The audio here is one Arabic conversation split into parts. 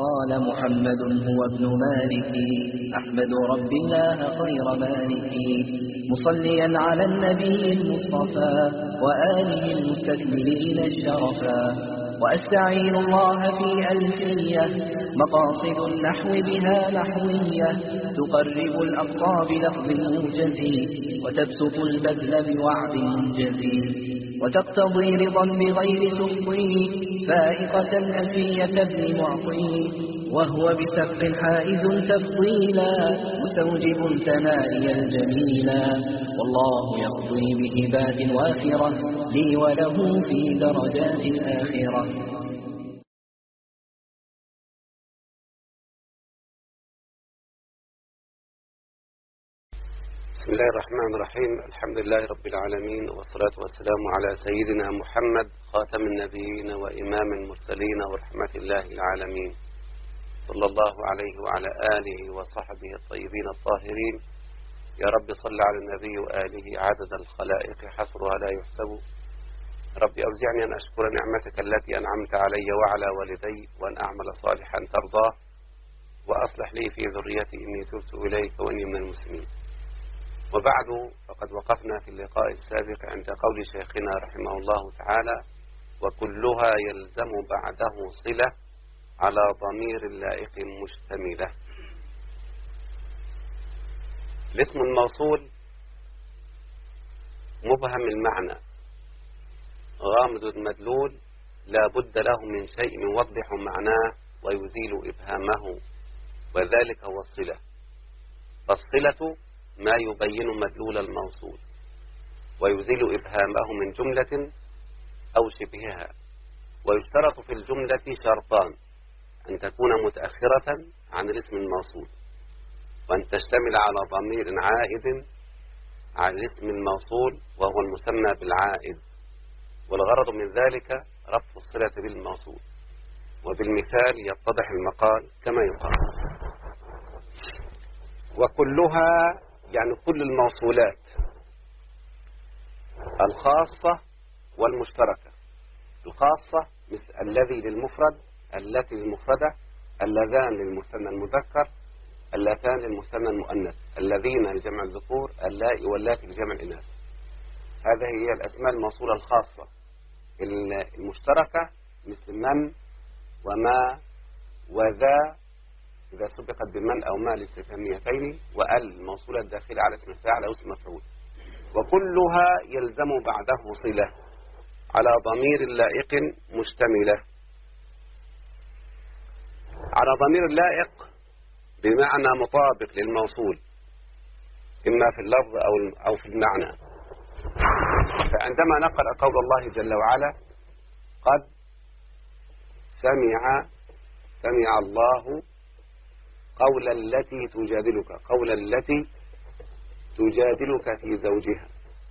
قال محمد هو ابن مالك أحمد رب الله خير مالك مصليا على النبي المصطفى وآله المستكملين الشرفا وأستعين الله في ألفية مقاصد النحو بها نحوية تقرب الأقصى بلفظ موجز وتبسط البذل بوعد منجز وتقتضي رضا بغير تخطي فائقة ألفية ابن معطي وهو بسبق حائز تفضيلا مستوجب ثنائي الجميلا والله يقضي بهبات وافرة لي وله في درجات الآخرة. بسم الله الرحمن الرحيم. الحمد لله رب العالمين والصلاة والسلام على سيدنا محمد خاتم النبيين وإمام المرسلين ورحمة الله العالمين صلى الله عليه وعلى آله وصحبه الطيبين الطاهرين. يا رب صل على النبي وآله عدد الخلائق حصرها لا يحسب. رب أوزعني أن أشكر نعمتك التي أنعمت علي وعلى والدي وأن أعمل صالحا ترضاه وأصلح لي في ذريتي إني تبت إليك وإني من المسلمين. وبعد فقد وقفنا في اللقاء السابق عند قول شيخنا رحمه الله تعالى وكلها يلزم بعده صلة على ضمير لائق مشتملة. الاسم الموصول مبهم المعنى غامض المدلول لا بد له من شيء يوضح معناه ويزيل إبهامه وذلك هو الصلة. فالصلة ما يبين مدلول الموصول ويزيل إبهامه من جملة أو شبهها. ويشترط في الجملة شرطان: أن تكون متأخرة عن الاسم الموصول وأن تشتمل على ضمير عائد عن الاسم الموصول وهو المسمى بالعائد. والغرض من ذلك رفع الصلة بالموصول. وبالمثال يتضح المقال كما يقال: وكلها يعني كل الموصولات الخاصة والمشتركة. الخاصة مثل الذي للمفرد، التي للمفردة، اللذان للمثنى المذكر، اللتان للمثنى المؤنث، الذين لجمع الذكور، اللائي واللاتي لجمع الإناث. هذه هي الأسماء الموصولة الخاصة. المشتركة مثل من وما وذا إذا سبقت بمن أو ما الاستفهاميتين، وال الموصولة الداخلة على اسم الفاعل أو اسم مفعول. وكلها يلزم بعده صلة على ضمير لائق مشتملة. على ضمير لائق بمعنى مطابق للموصول إما في اللفظ أو في المعنى. فعندما نقرأ قول الله جل وعلا قد سمع الله قول التي تجادلك، قول التي تجادلك في زوجها.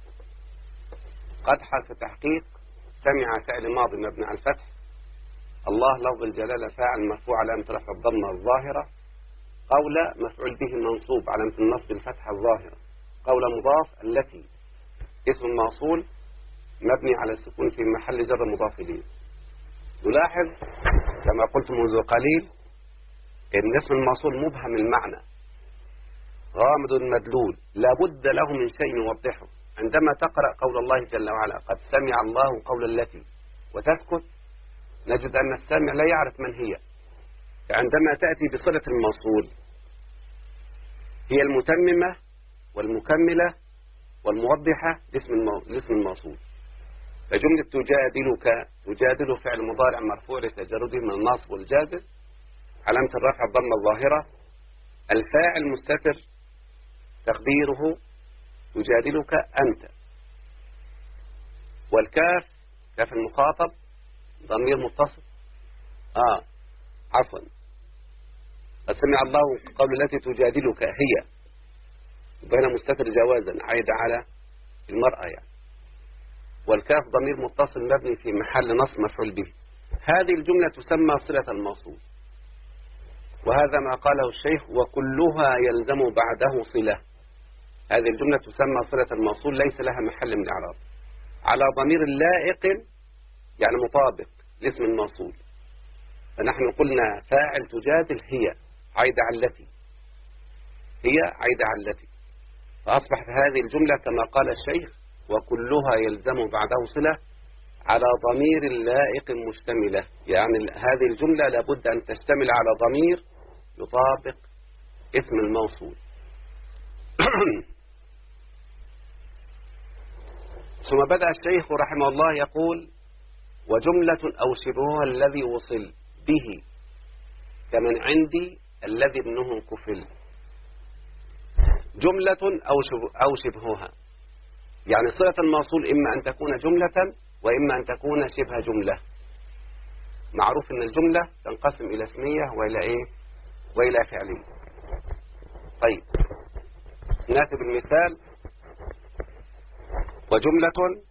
قد حرف تحقيق، سمع فعل ماضي مبني على الفتح، الله لفظ الجلالة فاعل مرفوع علامة رفع الضمة الظاهرة، قول مفعول به منصوب علامة النصب الفتحة الظاهرة، قول مضاف، التي اسم موصول مبني على السكون في محل جر مضاف إليه. نلاحظ كما قلت منذ قليل إن اسم الموصول مبهم المعنى غامض المدلول لا بد له من شيء يوضحه. عندما تقرأ قول الله جل وعلا قد سمع الله قول التي وتسكت نجد أن السامع لا يعرف من هي. فعندما تأتي بصلة الموصول هي المتممة والمكملة والموضحة لاسم الموصول. فجملة تجادل فعل مضارع مرفوع لتجرده من النصب والجازم، علامة الرفع الضمة الظاهرة، الفاعل مستتر تقديره تجادلك أنت، والكاف كاف المخاطب ضمير متصل عفوا قد سمع الله قول التي تجادلك هي، وهنا مستتر جوازا عايد على المرأة يعني. والكاف ضمير متصل مبني في محل نصب مفعول به. هذه الجملة تسمى صلة الموصول. وهذا ما قاله الشيخ وكلها يلزم بعده صلة. هذه الجملة تسمى صلة الموصول ليس لها محل من الإعراب، على ضمير لائق يعني مطابق لاسم الموصول. فنحن قلنا فاعل تجادل هي عايدة على التي، هي عايدة على التي، فأصبحت هذه الجملة كما قال الشيخ وكلها يلزم بعده صلة على ضمير لائق مشتملة. يعني هذه الجملة لابد أن تشتمل على ضمير يطابق اسم الموصول. ثم بدأ الشيخ رحمه الله يقول وجملة أو شبهها الذي وصل به كمن عندي الذي ابنه كفل. جملة أو شبهها، يعني صلة الموصول إما أن تكون جملة وإما أن تكون شبه جملة. معروف أن الجملة تنقسم إلى اسمية وإلى إيه؟ وإلى فعلية. طيب نأتي بالمثال. وجملة،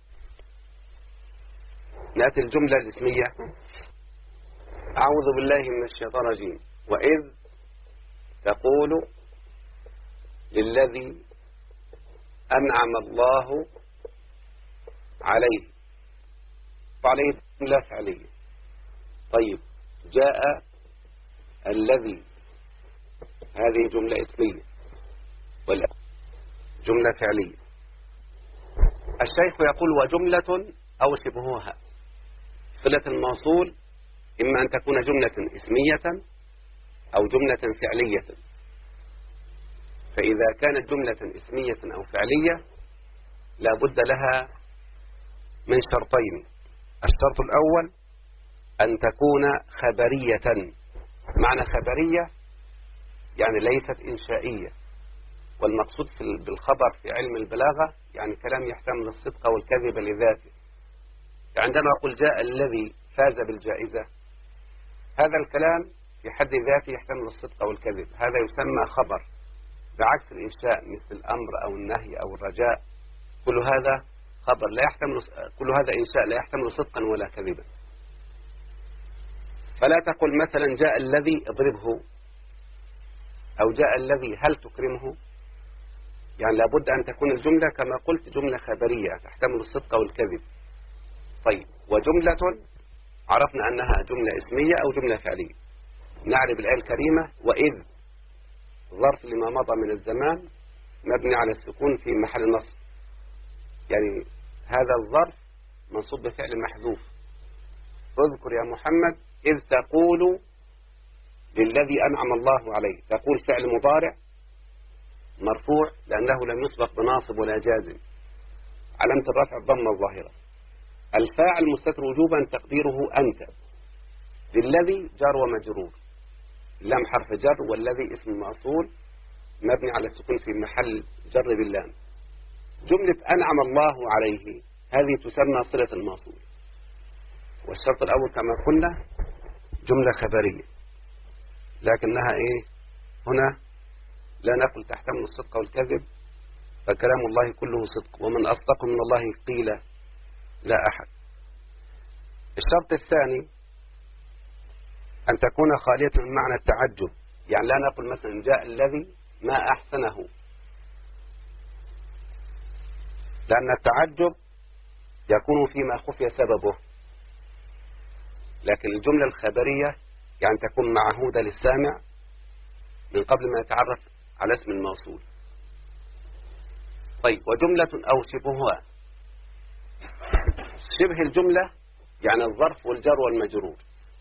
نأتي الجملة الاسمية. أعوذ بالله من الشيطان الرجيم. وإذ تقول للذي أنعم الله عليه، وعليه جملة فعلية. طيب جاء الذي، هذه جملة اسمية ولا جملة فعلية. الشيخ يقول وجملة أو شبهها، صلة الموصول إما أن تكون جملة اسمية أو جملة فعلية. فإذا كانت جملة اسمية أو فعلية لا بد لها من شرطين. الشرط الأول أن تكون خبرية. معنى خبرية يعني ليست إنشائية، والمقصود بالخبر في علم البلاغة يعني كلام يحتمل الصدق والكذب لذاته. عندما أقول جاء الذي فاز بالجائزة، هذا الكلام في حد ذاته يحتمل الصدق والكذب، هذا يسمى خبر، بعكس الإنشاء مثل الأمر أو النهي أو الرجاء، كل هذا خبر لا يحتمل، كل هذا إنشاء لا يحتمل صدقا ولا كذبا. فلا تقل مثلا جاء الذي اضربه، أو جاء الذي هل تكرمه. يعني لابد أن تكون الجملة كما قلت جملة خبرية تحتمل الصدق والكذب. طيب وجملة عرفنا أنها جملة اسمية أو جملة فعلية. نعرف الآية الكريمة وإذ ظرف لما مضى من الزمان مبني على السكون في محل نصب، يعني هذا الظرف منصوب بفعل محذوف. اذكر يا محمد إذ تقول للذي أنعم الله عليه. تقول فعل مضارع مرفوع لأنه لم يسبق بناصب ولا جازم، علامة الرفع الضمة الظاهرة. الفاعل مستتر وجوبا تقديره أنت. للذي جار ومجرور، اللام حرف جر والذي اسم موصول مبني على السكون في محل جر باللام. جملة أنعم الله عليه هذه تسمى صلة الموصول. والشرط الأول كما قلنا جملة خبرية، لكنها إيه هنا لا نقل تحتمل الصدق والكذب، فكلام الله كله صدق، ومن أصدق من الله قيل لا أحد. الشرط الثاني أن تكون خالية من معنى التعجب، يعني لا نقل مثلا جاء الذي ما أحسنه، لأن التعجب يكون فيما خفي سببه. لكن الجملة الخبرية يعني تكون معهودة للسامع من قبل ما يتعرف على اسم الموصول. طيب وجملة أو شبهها، شبه الجملة يعني الظرف والجر والمجرور.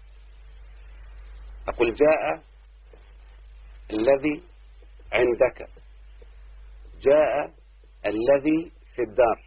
أقول جاء الذي عندك، جاء الذي في الدار.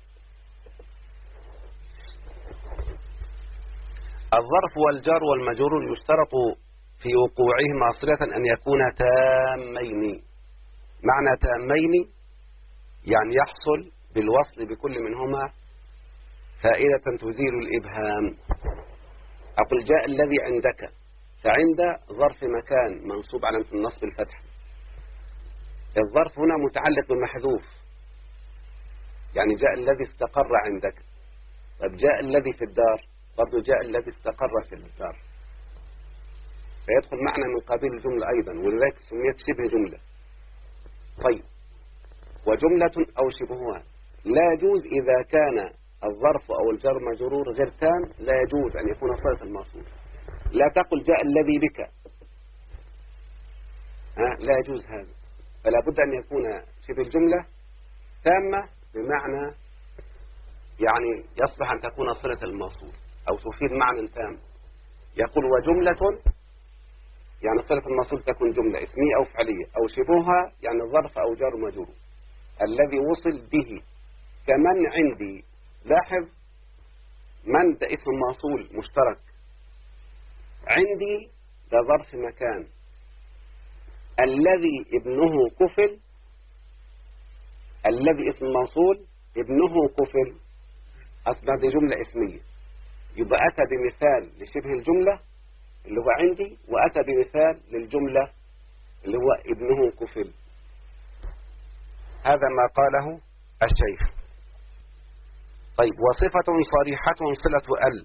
الظرف والجر والمجرور يشترط في وقوعهما صلة أن يكون تامين. معنى تامين يعني يحصل بالوصل بكل منهما فائدة تزيل الإبهام. أقول جاء الذي عندك، فعند ظرف مكان منصوب على النصب الفتح. الظرف هنا متعلق بمحذوف، يعني جاء الذي استقر عندك. طب جاء الذي في الدار، برضو جاء الذي استقر في الدار، فيدخل معنى من قبيل الجملة أيضا، ولذلك سميت شبه جملة. طيب وجملة أو شبهها لا يجوز إذا كان الظرف أو الجر مجرور غير تام، لا يجوز أن يكون صلة الموصول. لا تقل جاء الذي بك، لا يجوز هذا. فلا بد أن يكون شبه الجملة تامة، بمعنى يعني يصلح أن تكون صلة الموصول أو تفيد معنى تام. يقول وجملة، يعني صلة الموصول تكون جملة اسمية أو فعلية، أو شبهها يعني ظرف أو جار ومجرور. الذي وصل به كمن عندي. لاحظ من ده اسم موصول مشترك، عندي ده ظرف مكان، الذي ابنه كفل، الذي اسم موصول ابنه كفل، أصبح دي جملة اسمية. يبقى أتى بمثال لشبه الجملة اللي هو عندي، وأتى بمثال للجملة اللي هو ابنه كفل. هذا ما قاله الشيخ. طيب، وصفة صريحة صلة ال،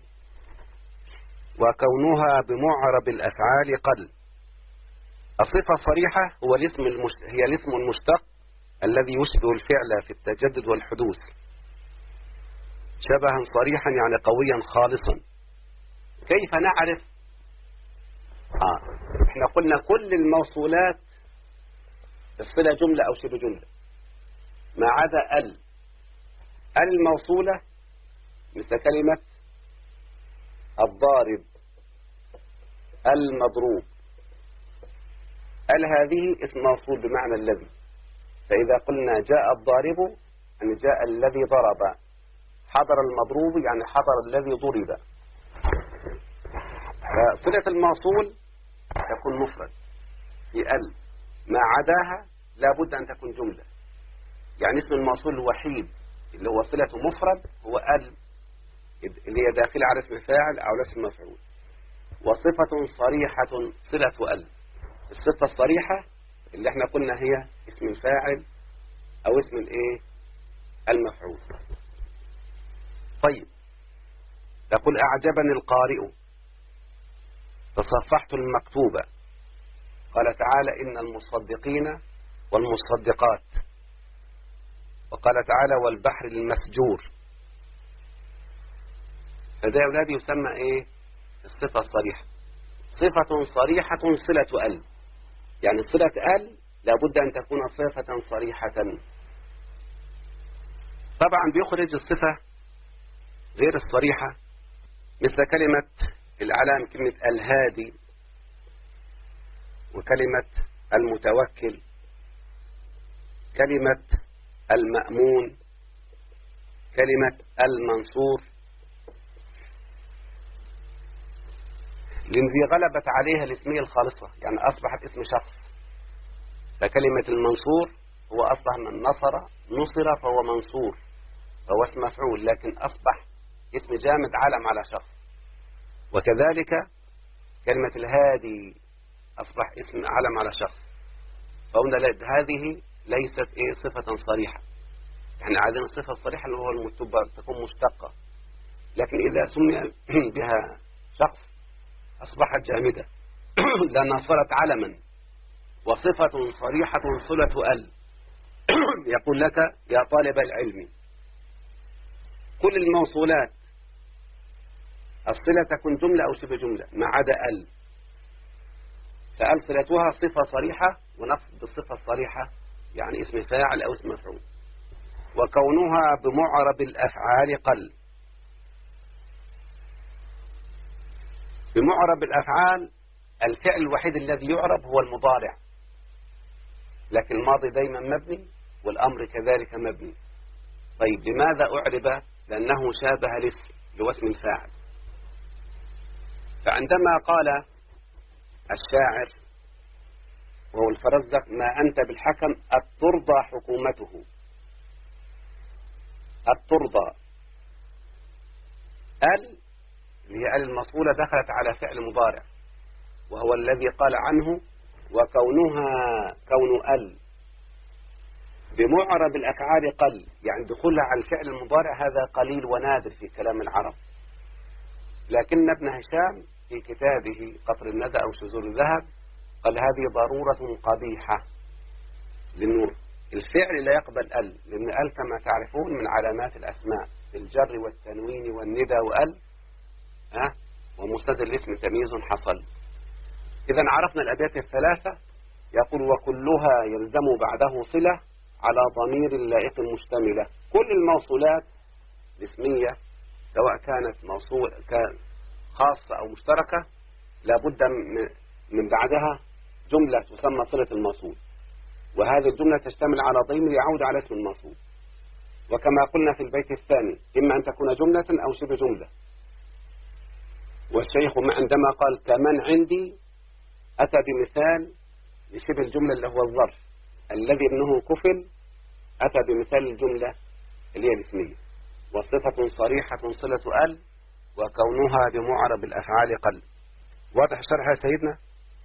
وكونها بمعرب الأفعال قل. الصفة الصريحة هي الاسم المشتق الذي يشبه الفعل في التجدد والحدوث شبها صريحا، يعني قويا خالصا. كيف نعرف؟ احنا قلنا كل الموصولات الصلة جملة أو شبه جملة ما عدا ال. الموصولة مثل كلمة الضارب، المضروب، هذه اسم موصول بمعنى الذي. فإذا قلنا جاء الضارب يعني جاء الذي ضرب، حضر المضروب يعني حضر الذي ضرب. فصلة الموصول تكون مفرد في ال، ما عداها لا بد أن تكون جملة. يعني اسم الموصول الوحيد اللي هو صلة مفرد هو ال، اللي هي داخلة على اسم فاعل أو اسم مفعول. وصفة صريحة صلة ال، الصفة الصريحة اللي احنا قلنا هي اسم الفاعل أو اسم الايه المفعول. طيب، تقول أعجبني القارئ تصفحت المكتوبة. قال تعالى إن المصدقين والمصدقات، وقال تعالى والبحر المسجور. فده يا أولادي يسمى إيه؟ الصفة الصريحة. صفة صريحة صلة ال، يعني صلة ال لابد أن تكون صفة صريحة. طبعا بيخرج الصفة غير الصريحة، مثل كلمة العلام، كلمة الهادي، وكلمة المتوكل، كلمة المأمون، كلمة المنصور، لأن ذي غلبت عليها الاسمية الخالصة، يعني أصبحت اسم شخص. فكلمة المنصور هو أصبح من نصر فهو منصور، فهو اسم مفعول، لكن أصبح اسم جامد علم على شخص. وكذلك كلمة الهادي أصبح اسم علم على شخص. فقلنا هذه ليست صفة صريحة. احنا عايزين الصفة الصريحة اللي هو المتبر تكون مشتقة، لكن إذا سمي بها شخص أصبحت جامدة لأنها صارت علما. وصفة صريحة صلة ال يقول لك يا طالب العلم، كل الموصولات الصلة تكون جملة أو شبه جملة ما عدا ال. فال صلتها صفة صريحة، ونقصد بالصفة الصريحة يعني اسم فاعل أو اسم مفعول. وكونها بمعرب الأفعال قل. بمعرب الأفعال الفعل الوحيد الذي يعرب هو المضارع، لكن الماضي دايما مبني والأمر كذلك مبني. طيب، لماذا أعرب؟ لأنه شابه الاسم اللي هو اسم الفاعل. فعندما قال الشاعر وهو الفرزدق ما أنت بالحكم أترضى حكومته، أترضى، ال اللي هي ال المصولة دخلت على فعل مضارع، وهو الذي قال عنه وكونها كون ال بمعرب الأفعال قل، يعني دخولها على الفعل المضارع هذا قليل ونادر في كلام العرب. لكن ابن هشام في كتابه قطر الندى أو شذور الذهب قال هذه ضرورة قبيحة، لأنه الفعل لا يقبل ال، لأن ال كما تعرفون من علامات الأسماء، الجر والتنوين والندى وال ومسند الاسم تمييز حصل. إذا عرفنا الأبيات الثلاثة. يقول وكلها يلزم بعده صلة على ضمير لائق مشتملة. كل الموصولات الاسمية سواء كانت كان خاصة أو مشتركة لابد من بعدها جملة تسمى صلة الموصول، وهذه الجملة تشتمل على ضمير يعود على اسم الموصول. وكما قلنا في البيت الثاني إما أن تكون جملة أو شبه جملة. والشيخ عندما قال كمن عندي أتى بمثال لشبه الجملة اللي هو الظرف الذي ابنه كفل، أتى بمثال الجملة اللي هي الاسمية. وصفة صريحة صلة ال وكونها بمعرب الأفعال قل. واضح الشرح يا سيدنا؟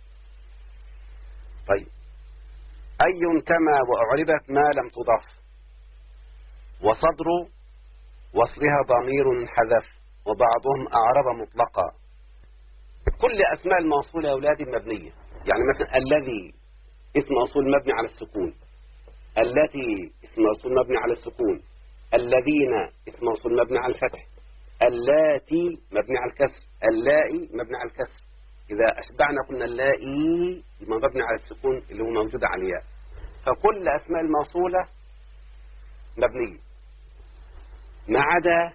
طيب أي كما وأعربت ما لم تضاف وصدر وصلها ضمير حذف وبعضهم أعرب مطلقا. كل أسماء الموصول يا أولادي مبنية. يعني مثلا الذي اسم موصول مبني على السكون، التي اسم موصول مبني على السكون، الذين اسم موصول مبني على الفتح، اللاتي مبني على الكسر، اللائي مبني على الكسر. إذا أشبعنا قلنا اللائي مبني على السكون اللي هو موجود على الياء. فكل أسماء الموصولة مبنية ما عدا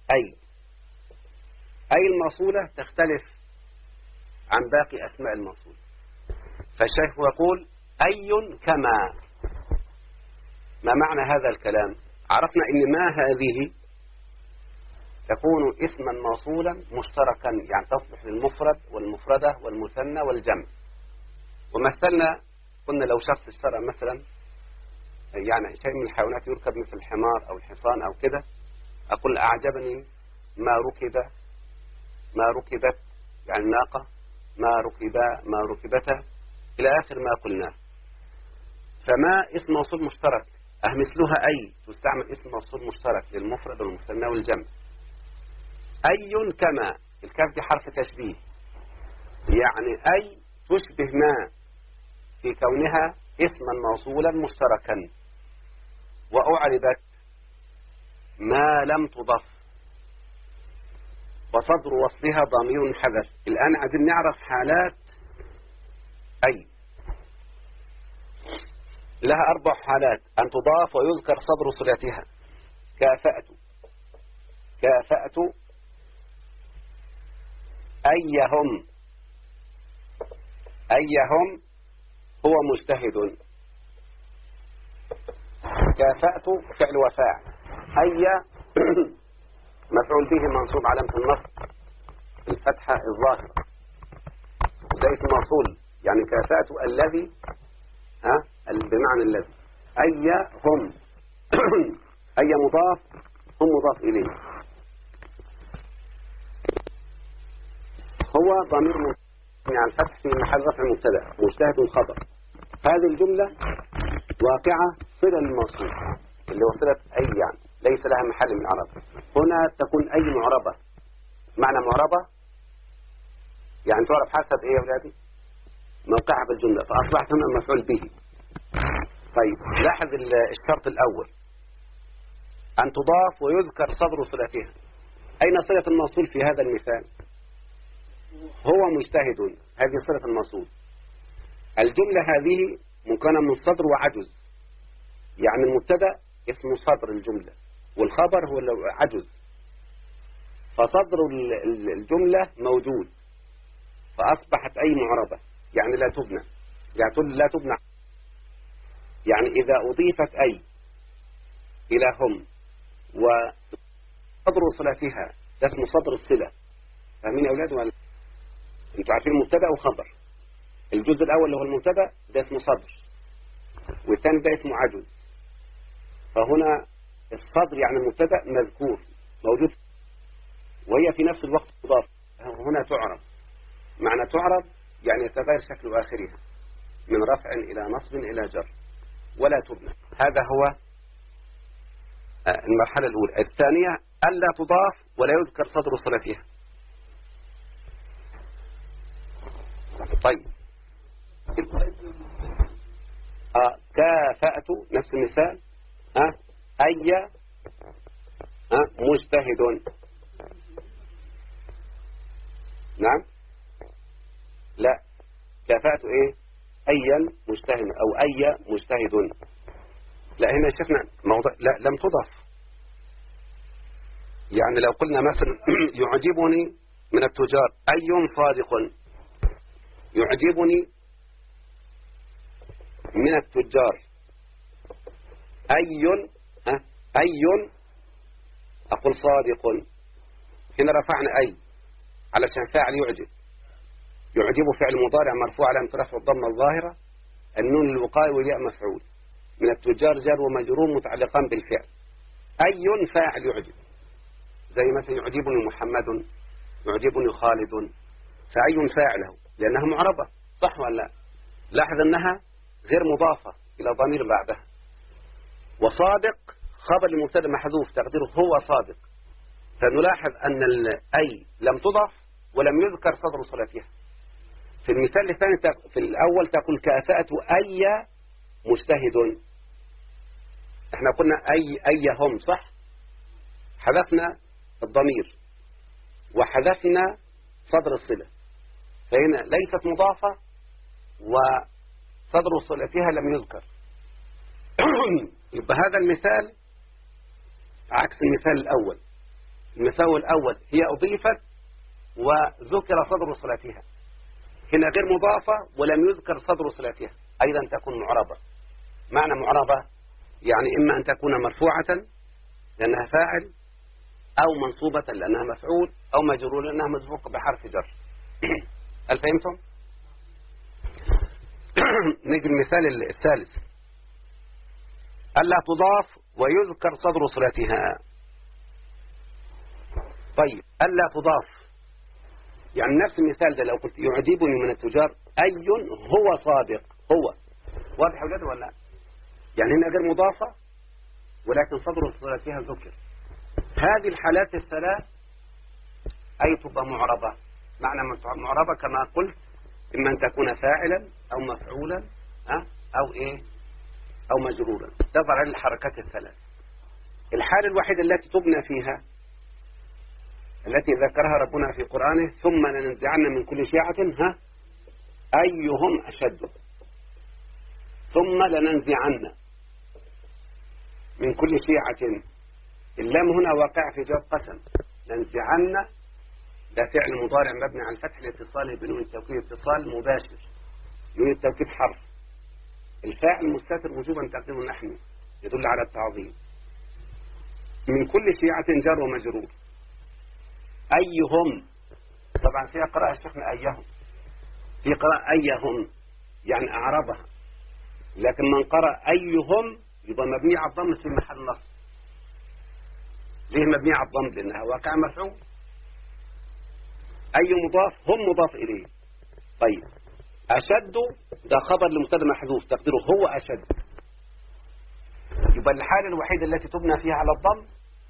أي الموصولة تختلف عن باقي أسماء الموصولة. فالشيخ يقول أي كما. ما معنى هذا الكلام؟ عرفنا إن ما هذه تكون اسما موصولا مشتركا، يعني تصلح للمفرد والمفردة والمثنى والجمع. ومثلنا قلنا لو شخص اشترى مثلا يعني شيء من الحيوانات يركب مثل الحمار أو الحصان أو كده، أقول أعجبني ما ركبت يعني ناقة، ما ركبتا إلى آخر ما قلناه. فما اسم موصول مشترك مثلها أي تستعمل اسم موصول مشترك للمفرد والمثنى والجمع. أي كما الكاف دي حرف تشبيه، يعني أي تشبه ما في كونها اسما موصولا مشتركا. وأعربت ما لم تضف وصدر وصلها ضمير حذف. الآن عايزين نعرف حالات أي. لها 4 حالات: أن تضاف ويذكر صدر صلتها. كافأت أيهم هو مجتهد. كافأت فعل وفاعل، أي مفعول به منصوب علامة النصب الفتحة الظاهرة، ده اسم موصول. يعني كافأت الذي بمعنى الذي. أي هم أي مضاف هم مضاف إليه. هو ضمير مبني على الفتح في محل رفع مبتدا، مجتهد خبر. هذه الجملة واقعة صلة للموصول اللي هو صلة أي، يعني ليس لها محل من الإعراب. هنا تكون أي معربة. معنى معربة يعني تعرف حسب إيه يا أولادي؟ موقعها بالجملة، فأصبحت هنا مفعول به. طيب لاحظ الشرط الأول: أن تضاف ويذكر صدر صلتها. أين صلة الموصول في هذا المثال؟ هو مجتهد، هذه صلة الموصول. الجملة هذه مكونة من صدر وعجز، يعني المبتدا اسمه صدر الجملة والخبر هو عجز. فصدر الجملة موجود، فأصبحت أي معربة، يعني لا تبنى. يعني إذا أضيفت أي إلى هم وصدر صلتها ده اسمه صدر الصلة. فاهمين يا أولاد ولا؟ أنتوا عارفين مبتدا وخبر. الجزء الأول اللي هو المبتدا ده اسمه صدر، والثاني ده اسمه عجز. فهنا الصدر يعني المبتدا مذكور موجود، وهي في نفس الوقت تضاف. هنا تعرب. معنى تعرب يعني يتغير شكل آخرها من رفع إلى نصب إلى جر، ولا تبنى. هذا هو المرحلة الأولى. الثانية ألا تضاف ولا يذكر صدر صلتها. طيب كافأت نفس المثال. أي مجتهد. نعم لا، كفاءة ايه؟ ايا مجتهد او اي مجتهد. لا هنا شفنا موضوع لا لم تضف. يعني لو قلنا مثلا يعجبني من التجار اي صادق، يعجبني من التجار اي اي اقول صادق. هنا رفعنا اي علشان فاعل يعجب. يعجب فعل مضارع مرفوع على رفع الضمه الظاهره، النون الوقائي والياء مفعول. من التجار جار ومجرور متعلقان بالفعل. أي فاعل يعجب، زي مثلا يعجبني محمد، يعجبني خالد، فأي فاعله لأنها معربة، صح ولا لا؟ لاحظ أنها غير مضافة إلى ضمير بعدها. وصادق خبر المبتدا محذوف تقديره هو صادق. فنلاحظ أن الأي لم تضف ولم يذكر صدر صلتها. في المثال الثاني في الأول تقول كافأة أي مجتهد. احنا قلنا أي هم، صح؟ حذفنا الضمير وحذفنا صدر الصلة، فهنا ليست مضافة وصدر صلتها لم يذكر. يبقى هذا المثال عكس المثال الأول. المثال الأول هي أضيفت وذكر صدر صلتها، هنا غير مضافة ولم يذكر صدر صلتها، أيضا تكون معربة. معنى معربة يعني إما أن تكون مرفوعة لأنها فاعل، أو منصوبة لأنها مفعول، أو مجرورة لأنها مسبوقة بحرف جر. هل فهمتم؟ نيجي المثال الثالث، ألا تضاف ويذكر صدر صلتها. طيب ألا تضاف يعني نفس المثال ده لو قلت يعجبني من التجار أي هو صادق، هو واضح وجد ولا لا؟ يعني هنا غير مضافة ولكن صدر صلتها ذكر. هذه الحالات الثلاث أي تبقى معربة. معنى معربة كما قلت إما أن تكون فاعلا أو مفعولا أو إيه أو مجرورا، تظهر الحركات الثلاث. الحالة الوحيدة التي تبنى فيها التي ذكرها ربنا في قرآنه ثم لننزعن من كل شيعة أيهم أشد، ثم لننزعن من كل شيعة. اللام هنا واقع في جواب قسم. لننزعن ده فعل مضارع مبني على الفتح لاتصاله بنون التوكيد اتصال مباشر. نون التوكيد حرف، الفاعل مستتر وجوبا تقديره نحن يدل على التعظيم. من كل شيعة جار ومجرور. أيهم طبعا فيها قراءة شيخنا أيهم، في قراءة أيهم يعني أعربها، لكن من قرأ أيهم يبقى مبني على الضم في محل نصب. ليه مبني على الضم؟ لأنها واقع مفعول. أي مضاف هم مضاف إليه. طيب أشد ده خبر لمبتدا محذوف تقديره هو أشد. يبقى الحالة الوحيدة التي تبنى فيها على الضم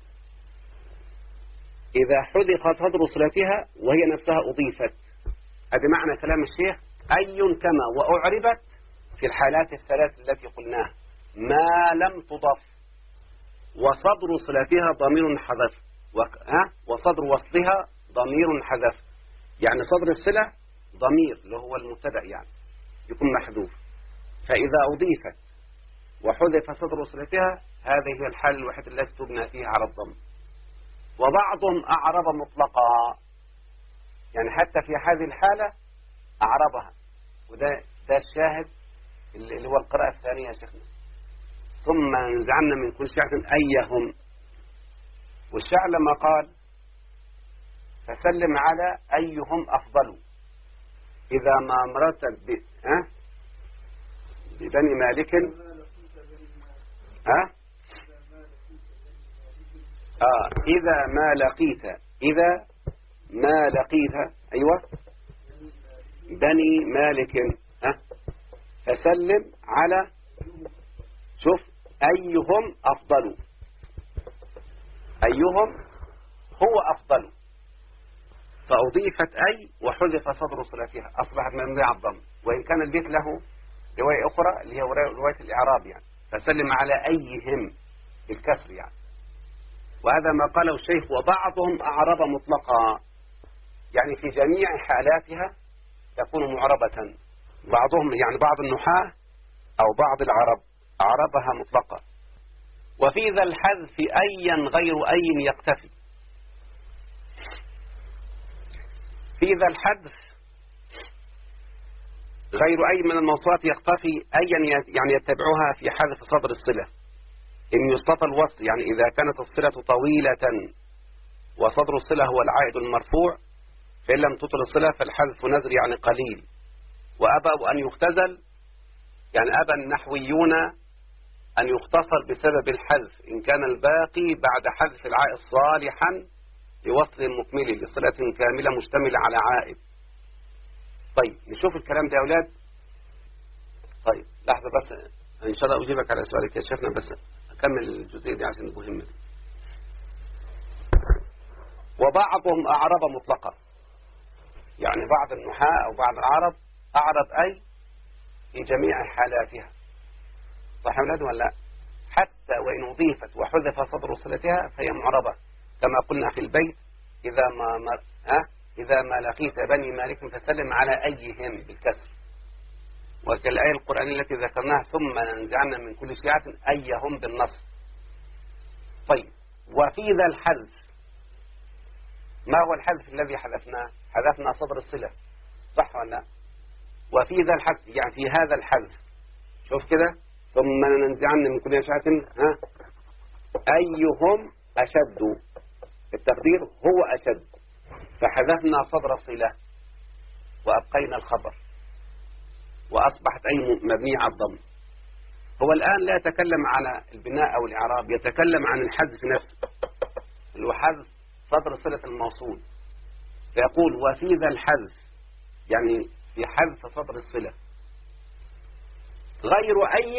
إذا حذف صدر صلتها وهي نفسها أضيفت. هذا معنى كلام الشيخ أي كما وأعربت في الحالات الثلاث التي قلناها ما لم تضف وصدر صلتها ضمير حذف وصدر وصلها ضمير حذف. يعني صدر الصلة ضمير اللي هو المبتدا يعني يكون محذوف، فإذا أضيفت وحذف صدر صلتها هذه هي الحالة الوحيدة التي تبنى فيها على الضم. وبعضهم أعرب مطلقا، يعني حتى في هذه الحالة أعربها، وده الشاهد اللي هو القراءة الثانية يا شيخنا. ثم نزعنا من كل شيعة أيهم. والشاعر لما قال فسلم على أيهم أفضل إذا ما مرت ببني مالك إذا ما لقيت أيوة بني مالك فسلم على شوف أيهم أفضل، أيهم هو أفضل، فأضيفت أي وحذف صدر صلتها أصبحت مبنية على الضم. وإن كان البيت له رواية أخرى اللي هي رواية الإعراب يعني فسلم على أيهم بالكسر يعني. وهذا ما قاله الشيخ وبعضهم أعرب مطلقا. يعني في جميع حالاتها تكون معربة. بعضهم يعني بعض النحاة أو بعض العرب أعربها مطلقة. وفي ذا الحذف أيا غير أي يقتفي. في ذا الحذف غير أي من الموصولات يقتفي أيا يعني يتبعها في حذف صدر الصلة إن يصطفى الوصل. يعني إذا كانت الصلة طويلة وصدر الصلة هو العائد المرفوع فإن لم تطل الصلة فالحذف نزر يعني قليل. وأبى أن يختزل يعني أبى النحويون أن يختصر بسبب الحذف إن كان الباقي بعد حذف العائد صالحا لوصل مكمل لصلة كاملة مشتملة على عائد. طيب نشوف الكلام ده يا أولاد. طيب لحظة بس إن شاء الله أجيبك على سؤالك يا شيخنا، بس أكمل الجزئية دي عشان مهمة. وبعضهم أعرب مطلقة، يعني بعض النحاة أو بعض العرب أعرب أي في جميع حالاتها. صح يا أولاد ولا لا؟ حتى وإن أضيفت وحذف صدر صلتها فهي معربة كما قلنا في البيت إذا ما لقيت بني مالك فسلم على أيهم بالكسر. وكالآية القرآنية التي ذكرناها ثم ننزعنا من كل شيعة أيهم بالنص. طيب وفي ذا الحذف، ما هو الحذف الذي حذفناه؟ حذفنا صدر الصلة صح ولا لا؟ وفي ذا الحذف يعني في هذا الحذف شوف كده ثم ننزعن من كل شيعة أيهم أشد، التقدير هو أشد، فحذفنا صدر الصلة وأبقينا الخبر وأصبحت أي مبنية على الضم. هو الآن لا يتكلم على البناء أو الإعراب، يتكلم عن الحذف نفسه اللي هو حذف صدر صلة الموصول. فيقول وفي ذا الحذف يعني في حذف صدر الصلة غير أي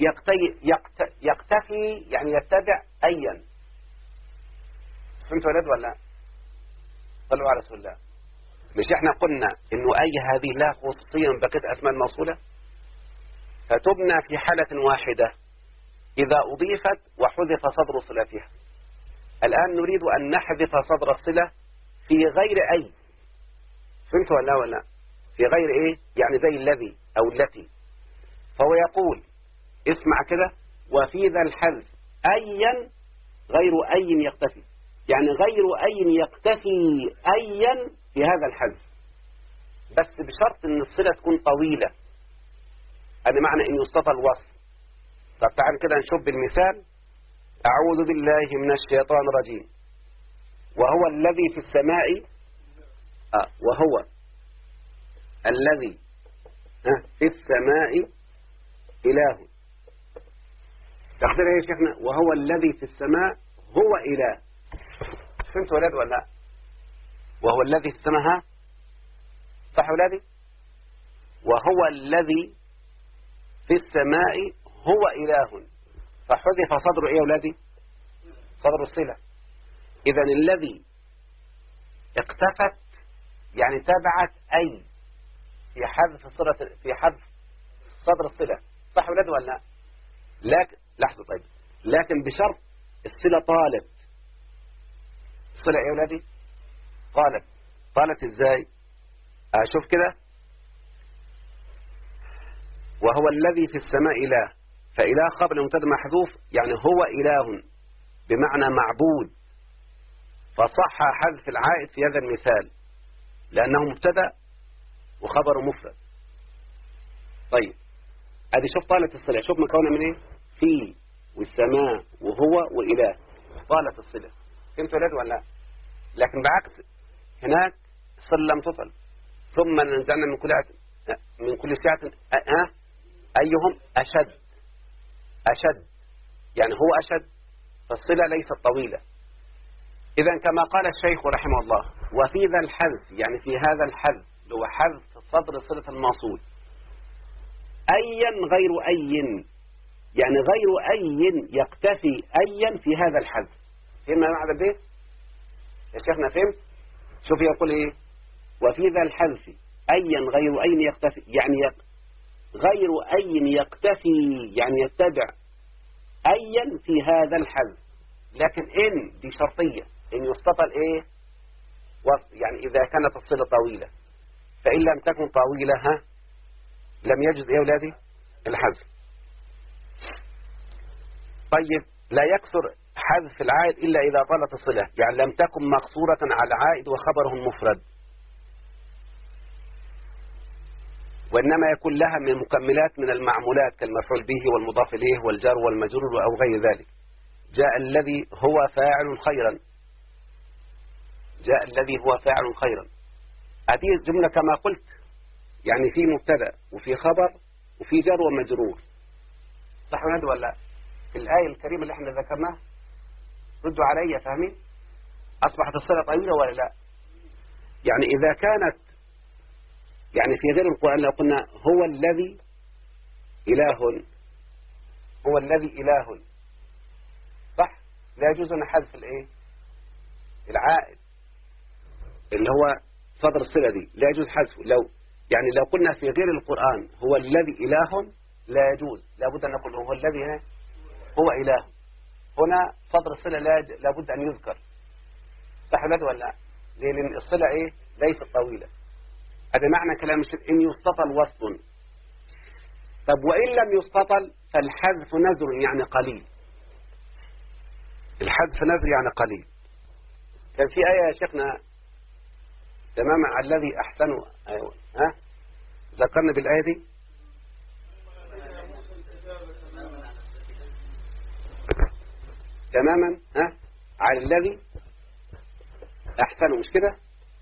يقتفي يعني يتبع أيا. فهمتوا ولد ولا؟ صلوا على رسول الله. مش احنا قلنا انه أي هذه لا خصوصية من بقية أسماء الموصولة، فتبنى في حالة واحدة إذا أضيفت وحذف صدر صلتها. الآن نريد أن نحذف صدر الصلة في غير أي. فهمتوا ولا؟ في غير إيه؟ يعني زي الذي أو التي. فهو يقول اسمع كده وفي ذا الحذف أيا غير أي يقتفي، يعني غير أي يقتفي أيا في هذا الحذف، بس بشرط أن الصلة تكون طويلة. هذا معنى أن يصطفى الوصف. طب تعال كده نشوف بالمثال. أعوذ بالله من الشيطان الرجيم. وهو الذي في السماء وهو الذي في السماء إله. تقدر يا شيخنا وهو الذي في السماء هو إله. فهمت ولاد ولا؟ وهو الذي في السماء صح ولادي؟ وهو الذي في السماء هو إله، فحذف صدر إيه ولادي؟ صدر الصلة. إذن الذي اقتفت يعني تبعت أي في حذف صدر الصلة صح ولاد ولا؟ لكن لحظة طيب، لكن بشرط الصلة طالت. الصلة إيه ولادي؟ طالت إزاي؟ شوف كده وهو الذي في السماء إله، فإله قبل مبتدا محذوف يعني هو إله بمعنى معبود، فصح حذف العائد في هذا المثال لأنه مبتدا وخبر مفرد. طيب ادي شوف طالت الصلة، شوف مكونة من ايه؟ في والسماء وهو وإله، طالت الصلة. فهمت ولاد ولا؟ لكن بعكس هناك الصلة لم تصل. ثم ننزعنا من كل ساعة أيهم أشد يعني هو أشد، فالصلة ليست طويلة. إذن كما قال الشيخ رحمه الله وفي ذا الحذف يعني في هذا الحذف اللي هو حذف صدر صلة الموصول أيا غير أي، يعني غير أي يقتفي أيا في هذا الحذف. فهمنا معنى البيت يا شيخنا؟ فهمت؟ شوف يقول إيه وفي ذا الحذف أيا غير أي يقتفي، يعني غير أي يقتفي يعني يتبع أيا في هذا الحذف، لكن إن دي شرطية إن يصطفى الإيه يعني إذا كانت الصلة طويلة، فإن لم تكن طويلة لم يجوز يا أولادي الحذف. طيب لا يكثر حذف العائد إلا إذا طالت الصلة، يعني لم تكن مقصورة على العائد وخبره المفرد، وإنما يكون لها من المكملات من المعمولات كالمفعول به والمضاف إليه والجار والمجرور أو غير ذلك. جاء الذي هو فاعل خيرا، جاء الذي هو فاعل خيرا، هذه الجملة كما قلت يعني في مبتدا وفي خبر وفي جار ومجرور، صح ولا لا؟ في الآية الكريمة اللي احنا ذكرناها ردوا علي، فاهمين؟ أصبحت الصلة طويلة ولا لا؟ يعني إذا كانت يعني في غير القرآن لو قلنا هو الذي إله، هو الذي إله، صح؟ لا يجوز أن حذف الإيه؟ العائد اللي هو صدر الصلة دي لا يجوز حذفه. لو قلنا في غير القرآن هو الذي إله لا يجوز، لابد أن نقول هو الذي هو إله. هنا صدر الصلة لابد أن يذكر، صح ولا لا؟ لأن الصلة إيه؟ ليست طويلة. هذا معنى كلام الشيخ إن يستطل وسط. طب وإن لم يستطل فالحذف نذر يعني قليل، الحذف نذر يعني قليل. كان في آية يا شيخنا تماما الذي أحسنوا، أيوة ذكرنا بالآية دي تماما على الذي أحسنوا، مش كده؟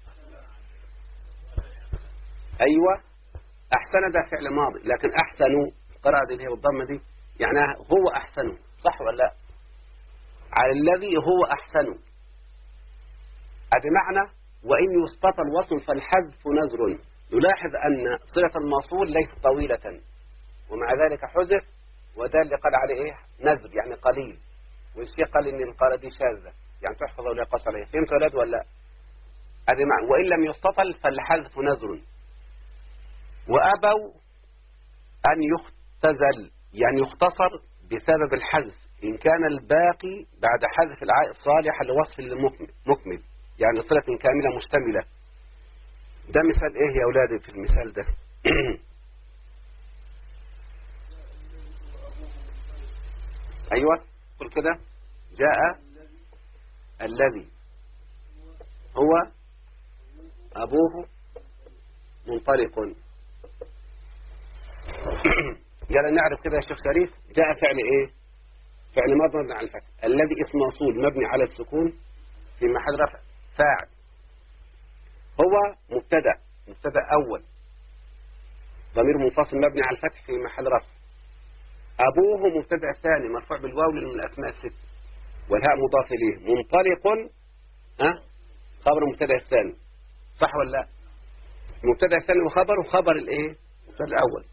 أيوة أحسن ده فعل ماضي، لكن أحسنوا قراءة اللي هي بالضمة دي يعني هو أحسنوا، صح ولا لا؟ على الذي هو أحسنوا، هذا معنى وإن يستطل وصل فالحذف نذر. يلاحظ أن صلة الموصول ليست طويلة ومع ذلك حذف، وده اللي قال عليه إيه؟ نذر يعني قليل. والشيء قال إن القارة دي شاذة يعني تحفظ ولا يقص عليها. فهمت ولاد ولا؟ هذا معنى وإن لم يستطل فالحذف نذر. وأبوا أن يختزل يعني يختصر بسبب الحذف إن كان الباقي بعد حذف العائد صالحا لوصف المكمل، يعني صلة كاملة مشتملة. ده مثال إيه يا أولادي في المثال ده؟ أيوة قل كده. جاء الذي هو أبوه منطلق. يلا نعرف كده يا شيخ شريف. جاء فعل إيه؟ فعل ماضي مبني على الفتح، الذي اسم موصول مبني على السكون في محل رفع فاعل. هو مبتدا أول ضمير منفصل مبني على الفتح في محل رفع. أبوه مبتدا ثاني مرفوع بالواو من الأسماء الست والهاء مضاف إليه. منطلق خبر المبتدا الثاني، صح ولا لا؟ المبتدا الثاني وخبر الإيه؟ المبتدا الأول.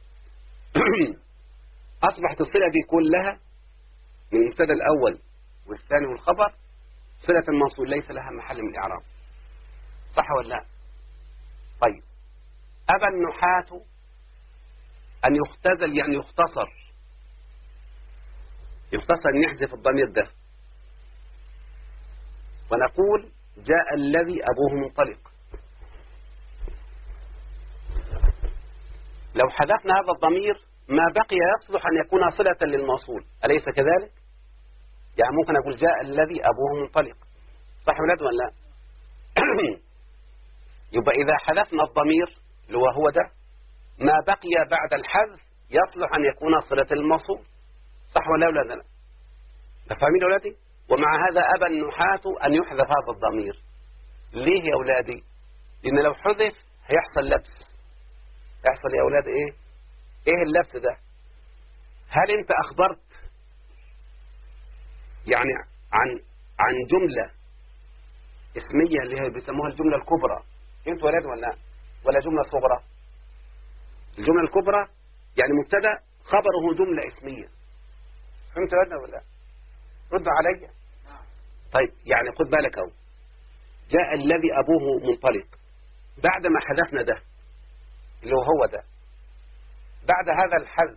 أصبحت الصلة دي كلها من المبتدا الأول والثاني والخبر صلة الموصول ليس لها محل من الإعراب، صح ولا لا؟ طيب أبى النحاة أن يختزل يعني يختصر أن يحذف الضمير ده ونقول جاء الذي أبوه منطلق. لو حذفنا هذا الضمير ما بقي يصلح أن يكون صلة للموصول، أليس كذلك؟ يعني ممكن أقول جاء الذي أبوه منطلق، صح ولا لا؟ يبقى إذا حذفنا الضمير اللي هو ده ما بقي بعد الحذف يصلح أن يكون صلة الموصول، صح ولا لا؟ فاهمين أولادي؟ ومع هذا أبى النحاة أن يحذف هذا الضمير. ليه يا أولادي؟ لأن لو حذف هيحصل لبس. يحصل يا أولاد إيه اللبس ده؟ هل أنت أخبرت يعني عن جملة اسمية اللي هي بيسموها الجملة الكبرى؟ فهمت ولاد ولا جملة صغرى؟ الجملة الكبرى يعني مبتدا خبره جملة اسمية. فهمت ولا؟ ردوا علي. طيب يعني خد بالك اهو. جاء الذي أبوه منطلق، بعد ما حذفنا ده اللي هو ده، بعد هذا الحذف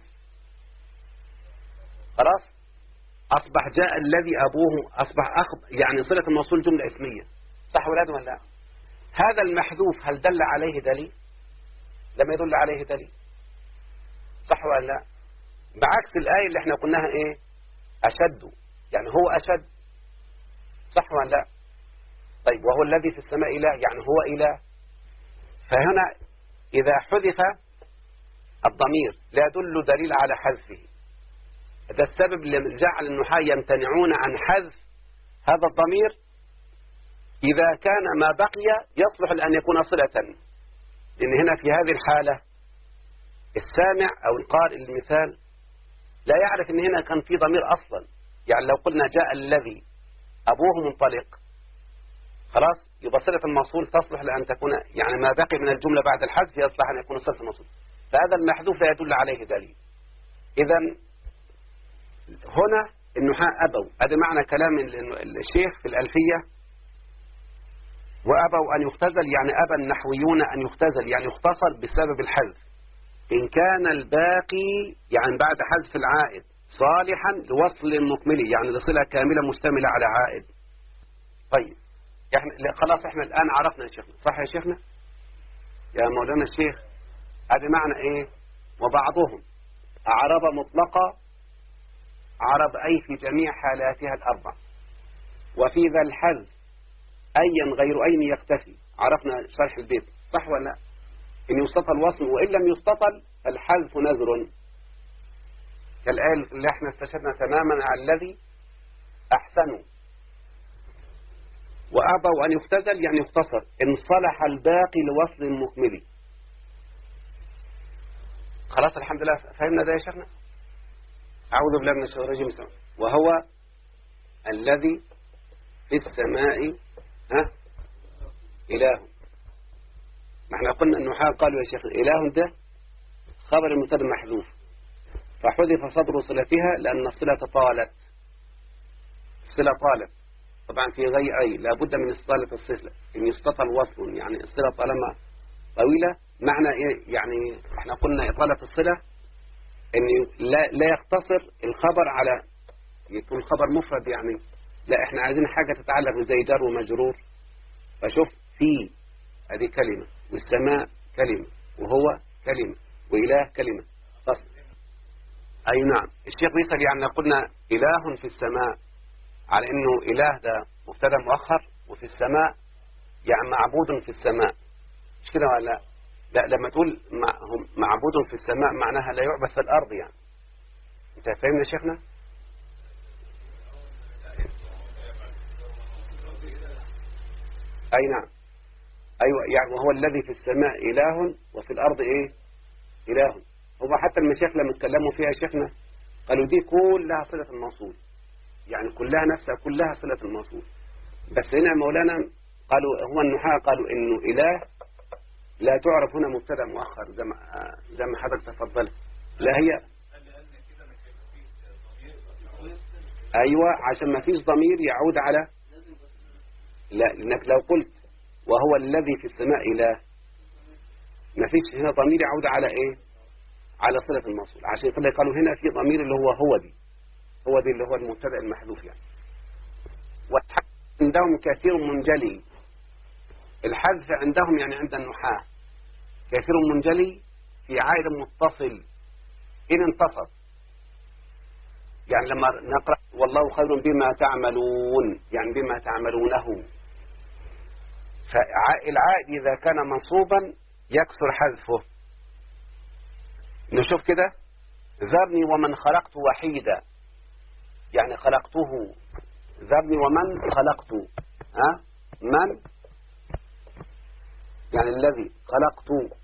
خلاص أصبح جاء الذي أبوه أصبح يعني صلة الموصول جملة اسمية، صح ولا لا؟ هذا المحذوف هل دل عليه دليل؟ لم يدل عليه دليل، صح ولا لا؟ بعكس الآية اللي احنا قلناها ايه؟ أشد، يعني هو أشد، صح ولا لا؟ طيب وهو الذي في السماء إله، يعني هو إله. فهنا إذا حذف الضمير لا يدل دليل على حذفه. هذا السبب اللي جعل النحاة يمتنعون عن حذف هذا الضمير إذا كان ما بقي يصلح لأن يكون صلة، لأن هنا في هذه الحالة السامع أو القارئ المثال لا يعرف أن هنا كان في ضمير أصلا. يعني لو قلنا جاء الذي أبوه منطلق، خلاص يبقى صلة الموصول تصلح لأن تكون، يعني ما بقي من الجملة بعد الحذف يصلح أن يكون صلة الموصول، فهذا المحذوف لا يدل عليه دليل. إذا هنا النحاة أبوا، هذا معنى كلام الشيخ في الألفية، وأبوا أن يختزل، يعني أبى النحويون أن يختزل يعني يختصر بسبب الحذف، إن كان الباقي يعني بعد حذف العائد صالحا لوصل مكمل، يعني لصلة كاملة مشتملة على عائد. طيب خلاص احنا الآن عرفنا يا شيخنا، صح يا شيخنا يا مولانا الشيخ؟ هذا معنى ايه؟ وبعضهم أعرب مطلقة، عرب أي في جميع حالاتها الأربع، وفي ذا الحذف أيا غير أين يختفي. عرفنا شرح البيت، صح ولا لا؟ إن يستطل وصل وإن لم يستطل الحذف نذر، كالآية اللي احنا استشهدنا تماما على الذي أحسنوا. وأبوا أن يختزل يعني يختصر إن صلح الباقي لوصل مكمل. خلاص الحمد لله فهمنا ده يا شيخنا. أعوذ بالله من الشيطان الرجيم. وهو الذي في السماء إله. ما احنا قلنا أنه قالوا يا شيخ إله ده خبر المبتدا محذوف، فحذف صدر صلتها لأن الصلة طالت، الصلة طالت طبعا في غير أي لابد من إصالة الصلة، إن يستطل وصل يعني الصلة طالما طويلة. معنى إيه؟ يعني احنا قلنا إطالة الصلة إن لا يقتصر الخبر على يكون خبر مفرد، يعني لا احنا عايزين حاجة تتعلق زي جار ومجرور. فشوف في هذه كلمة، والسماء كلمة، وهو كلمة، وإله كلمة. أي نعم الشيخ بيسأل، يعني قلنا إله في السماء على إنه إله ده مبتدا مؤخر، وفي السماء يعني معبود في السماء، مش كده ولا لا؟ لا لما تقول معبود في السماء معناها لا يعبد في الأرض، يعني أنت فاهمنا يا شيخنا؟ أي نعم أيوة، يعني وهو الذي في السماء إله وفي الأرض إيه؟ إله. هو حتى المشايخ لما اتكلموا فيها شيخنا قالوا دي كلها صلة الموصول، يعني كلها نفسها كلها صلة الموصول. بس هنا مولانا قالوا هو النحاة قالوا إنه إله لا تعرف هنا مبتدا مؤخر زي ما حضرتك تفضلت، لا هي أيوة عشان ما فيش ضمير يعود على، لا لأنك لو قلت وهو الذي في السماء إله ما فيش هنا ضمير يعود على إيه؟ على صلة الموصول. عشان كده قالوا هنا في ضمير اللي هو دي اللي هو المبتدا المحذوف يعني. والحذف عندهم كثير منجلي، الحذف عندهم يعني عند النحاة كثير منجلي في عائد متصل إن انتصب. يعني لما نقرأ والله خير بما تعملون يعني بما تعملونه، فالعائد إذا كان منصوبا يكسر حذفه. نشوف كده ذرني ومن خلقت وحيدا، يعني خلقته، ذرني ومن خلقت من يعني الذي خلقته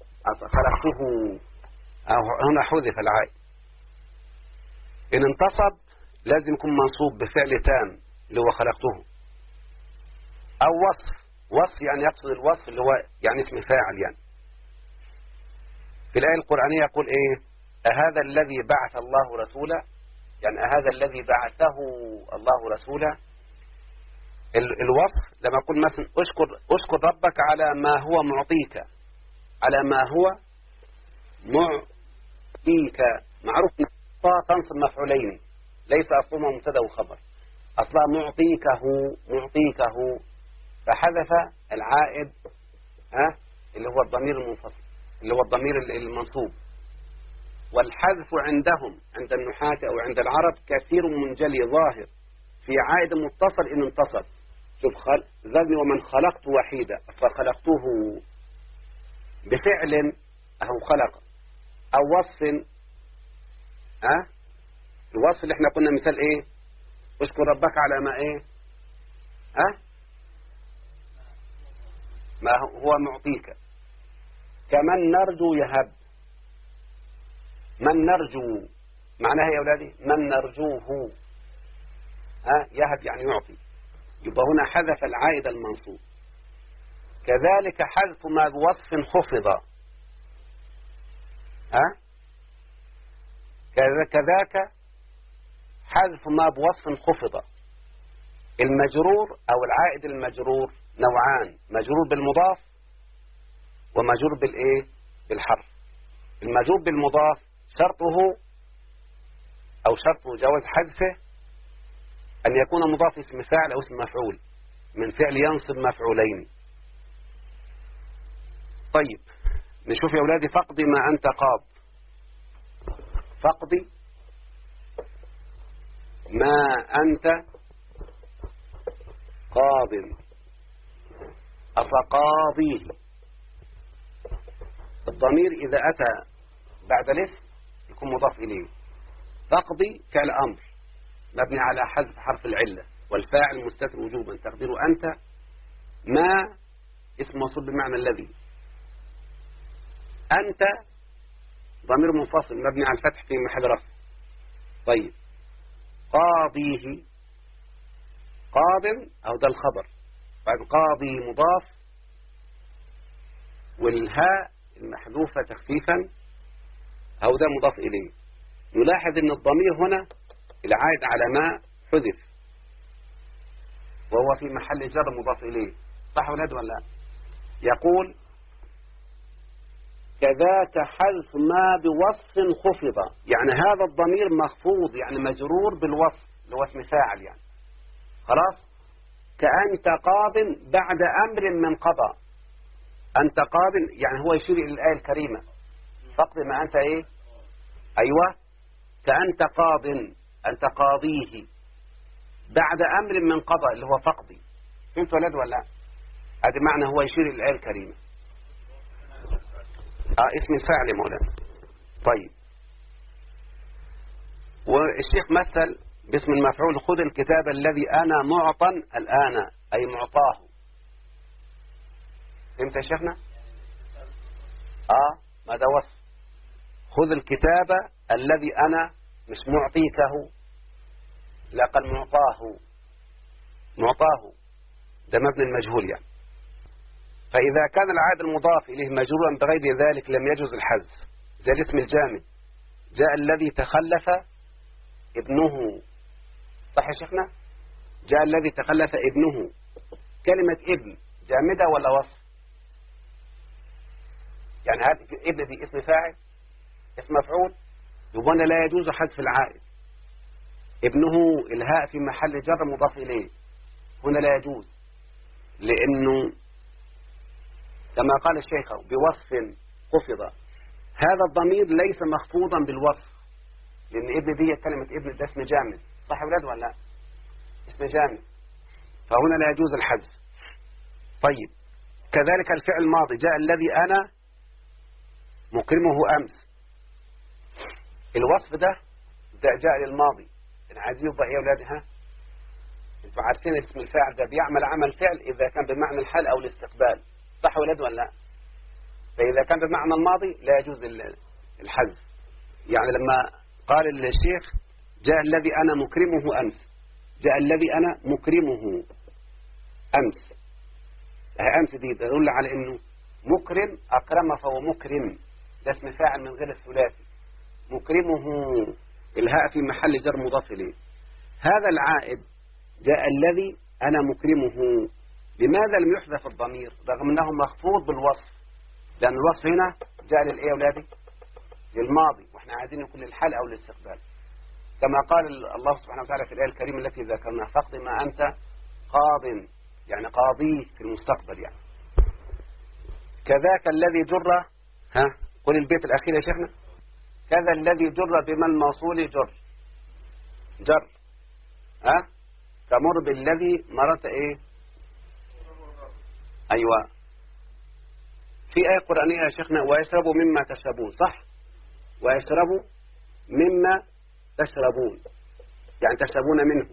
هنا حذف العائد. إن انتصب لازم يكون منصوب بفعل تام اللي هو خلقته، أو وصف يعني يقصد الوصف اللي هو يعني اسم فاعل. يعني في الآية القرآنية يقول إيه؟ أهذا الذي بعث الله رسولا، يعني أهذا الذي بعثه الله رسولا. الوصف لما أقول مثلا أشكر ربك على ما هو معطيك، على ما هو معطيك، معروف تنصب مفعولين ليس أصلهما مبتدا وخبر، أصلها معطيكه، فحذف العائد اللي هو الضمير المنفصل، اللي هو الضمير المنصوب. والحذف عندهم عند النحاة أو عند العرب كثير منجلي ظاهر في عائد متصل إن انتصل. شوف ذرني ومن خلقت وحيدا، فخلقته بفعل أو خلق أو وصف. الوصف اللي احنا قلنا مثال ايه؟ اشكر ربك على ما ايه؟ ما هو معطيك. كمن نرجو يهب. من نرجو معناها يا أولادي من نرجوه يهب يعني يعطي. يبقى هنا حذف العائد المنصوب. كذلك حذف ما بوصف خفض. كذاك حذف ما بوصف خفض. المجرور أو العائد المجرور نوعان: مجرور بالمضاف ومجرور بالإيه؟ بالحرف. المجرور بالمضاف شرطه أو شرط جواز حذفه أن يكون مضاف اسم فاعل أو اسم مفعول من فعل ينصب مفعولين. طيب نشوف يا أولادي. فاقضي ما أنت قاض. فاقضي ما أنت قاض. أفقاضيه. الضمير إذا أتى بعد الاسم يكون مضاف إليه. تقضي فعل أمر مبني على حذف حرف العلة، والفاعل مستتر وجوبا تقديره أنت. ما اسم موصول بمعنى الذي. أنت ضمير منفصل مبني على الفتح في محل رفع. طيب قاضيه. قاض أو ده الخبر، بعد قاضي مضاف والهاء المحذوفة تخفيفا أو ده مضاف إليه. نلاحظ أن الضمير هنا العائد على ما حذف وهو في محل جر مضاف إليه. صح ولاد ولا؟ يقول كذاك حذف ما بوصف خفض، يعني هذا الضمير مخفوض يعني مجرور بالوصف اللي هو اسم فاعل يعني. خلاص. كأنت قاض بعد أمر من قضى. أنت قاض يعني هو يشير إلى الآية الكريمة فاقضي ما أنت إيه؟ أيوة. كأنت قاض أنت قاضيه بعد أمر من قضى اللي هو فاقضي. فهمت ولاد ولا؟ هذا معنى هو يشير إلى الآية الكريمة. اسم الفاعل يا مولانا. طيب والشيخ مثل باسم المفعول خذ الكتاب الذي أنا معطى الآن أي معطاه. فهمت يا شيخنا؟ ماذا وصف؟ خذ الكتاب الذي أنا مش معطيكه، لا قال معطاه. معطاه ده مبني المجهول يعني. فإذا كان العائد المضاف إليه مجرورا بغير ذلك لم يجوز الحذف. زي الاسم الجامد جاء الذي تخلف ابنه. صح يا شيخنا؟ جاء الذي تخلف ابنه. كلمة ابن جامدة ولا وصف؟ يعني هذا ابن دي اسم فاعل اسم مفعول، يبقى لا يجوز حذف العائد. ابنه الهاء في محل جر مضاف إليه هنا لا يجوز، لأنه كما قال الشيخ بوصف خفض. هذا الضمير ليس مخفوضا بالوصف، لأن ابن دي كلمة ابن ده اسم جامد. صح ولاد ولا؟ اسم جامد، فهنا لا يجوز الحذف. طيب كذلك الفعل الماضي جاء الذي أنا مكرمه أمس. الوصف ده جاء للماضي. أنا عايز يبقى إيه يا أولاد؟ انتوا عارفين اسم الفاعل ده بيعمل عمل فعل إذا كان بمعنى الحال أو الاستقبال. صح ولاد ولا؟ فإذا كان بمعنى الماضي لا يجوز الحذف. يعني لما قال الشيخ جاء الذي أنا مكرمه أمس، جاء الذي أنا مكرمه أمس. أمس دي تدل على أنه مكرم أكرم فهو مكرم، ده اسم فاعل من غير الثلاثي. مكرمه الهاء في محل جر مضاف إليه. هذا العائد جاء الذي أنا مكرمه. لماذا لم يحذف الضمير رغم أنه مخفوض بالوصف؟ لأن الوصف هنا جاء للإيه يا أولادي؟ للماضي، وإحنا عايزين يكون للحال أو للاستقبال، كما قال الله سبحانه وتعالى في الآية الكريمة التي ذكرناها فاقض ما أنت قاض، يعني قاضي في المستقبل يعني. كذاك الذي جر، ها قل البيت الأخير يا شيخنا. كذا الذي جر بما الموصول جر، ها تمر بالذي مرت ايه. ايوه في آية قرآنية يا شيخنا، ويشربوا مما تشربون، صح؟ ويشربوا مما تشربون يعني تشربون منه.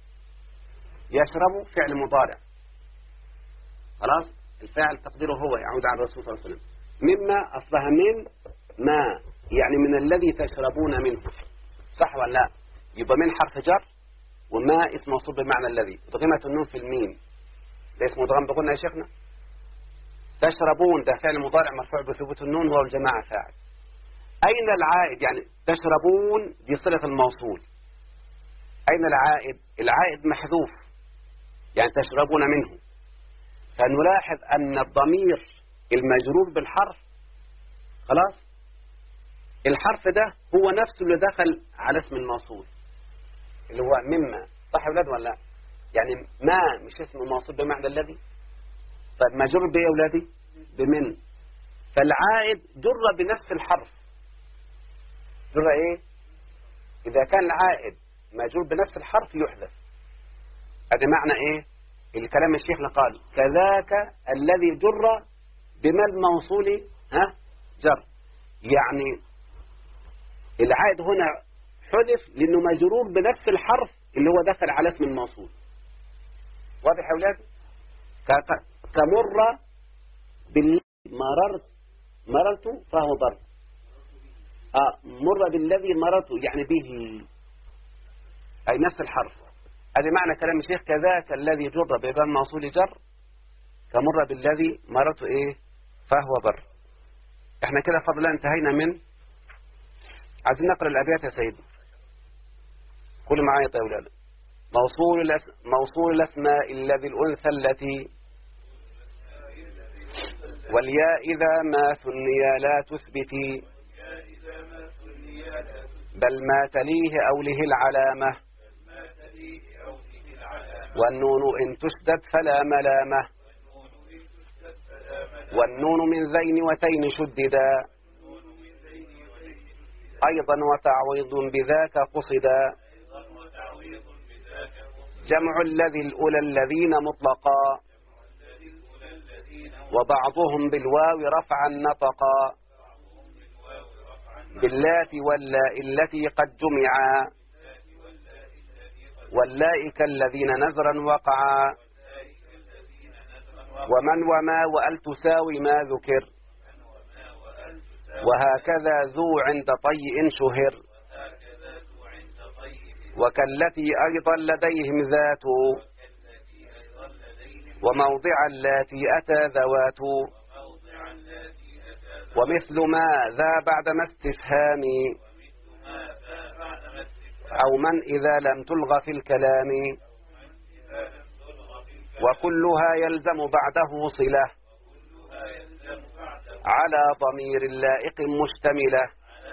يشرب فعل مضارع، خلاص الفاعل تقديره هو يعود على الرسول صلى الله عليه وسلم. مما أصلها من ما، يعني من الذي تشربون منه، صح ولا لا؟ يبقى من حرف جر، وما اسم موصول بمعنى الذي، ضغمت النون في الميم، ده اسمه ضغم بقولنا يا شيخنا. تشربون ده فعل مضارع مرفوع بثبوت النون، هو الجماعة فاعل. أين العائد؟ يعني تشربون دي صلة الموصول. أين العائد؟ العائد محذوف، يعني تشربون منه. فنلاحظ أن الضمير المجرور بالحرف، خلاص الحرف ده هو نفسه اللي دخل على اسم الموصول اللي هو مما، صح يا أولاد ولا لا؟ يعني ما مش اسم موصول بمعنى الذي. طيب مجرور بإيه يا أولادي؟ بمن. فالعائد جر بنفس الحرف. جر إيه؟ إذا كان العائد مجرور بنفس الحرف يحذف. هذا معنى إيه؟ الكلام الشيخ قال كذاك الذي جر بما الموصول ها جر، يعني العائد هنا حذف لأنه مجرور بنفس الحرف اللي هو دخل على اسم الموصول. واضح يا أولاد؟ كمر بالذي مررت فهو ضرب. مر بالذي مررت يعني به، أي نفس الحرف. هذا معنى كلام الشيخ كذاك الذي جر بما الموصول جر، كمر بالذي مررت إيه فهو بر. احنا كده فضلا انتهينا من، عايزين نقرأ الأبيات يا سيدي. قولوا معايا طيب أولاد. موصول الأسماء الذي الأنثى التي، والياء إذا ما ثنيا لا تثبتي، بل ما تليه أوله العلامة، والنون إن تشدد فلا ملامة، والنون من ذين وتين شددا، أيضا وتعويض بذاك قصدا، جمع الذي الأولى الذين مطلقا، وبعضهم بالواو رفعا نطقا، باللات واللاء التي قد جمعا، واللائك الذين نزرا وقعا، ومن وما وأل تساوي ما ذكر، وهكذا ذو عند طيء شهر، وكالتي أيضا لديهم ذات، وموضع اللاتي أتى ذوات، ومثل ما ذا بعدما استفهام، أو من إذا لم تلغى في الكلام، وكلها يلزم بعده صلة على ضمير لائق مشتملة،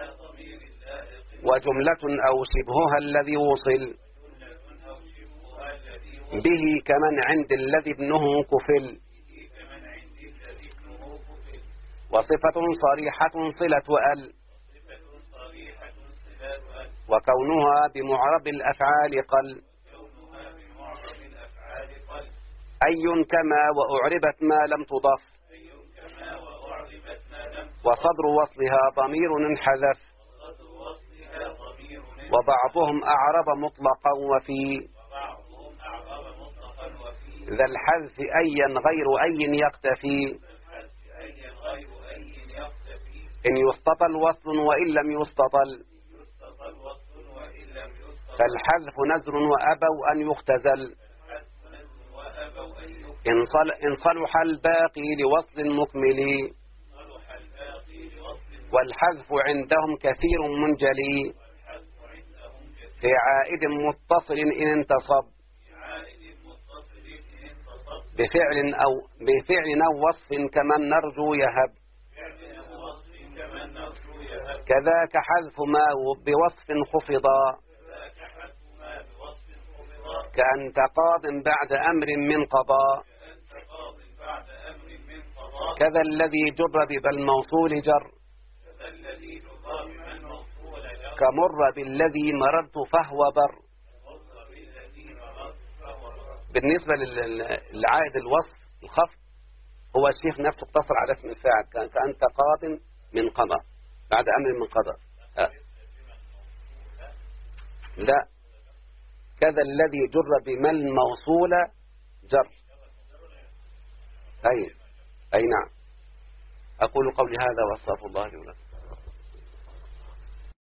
وجملة أو شبهها الذي وصل به كمن عند الذي ابنه كفل، وصفة صريحة صلة أل، وكونها بمعرب الأفعال قل، أي كما وأعربت ما لم تضف، وصدر وصلها ضمير انحذف، وبعضهم أعرب مطلقا وفي ذا الحذف أيا غير أي يقتفي، إن يستطل وصل وإن لم يستطل، فالحذف نزر وأبوا أن يختزل، إن صلح الباقي لوصل مكمل، والحذف عندهم كثير منجلي، في عائد متصل إن انتصب، بفعل أو وصف كمن نرجو يهب، كذاك حذف ما بوصف خفضا، كأنت قاض بعد أمر من قضاء، كذا الذي جر بذا الموصول جر كمر بالذي مررت فهو بر. بالنسبة للعائد الوصف الخفض هو الشيخ نفسه اقتصر على اسم الفاعل كأنت قاض من قضى بعد أمر من قضى. لا كذا الذي جر بما الموصول جر. أي نعم. أقول قولي هذا وأستغفر الله لي ولكم.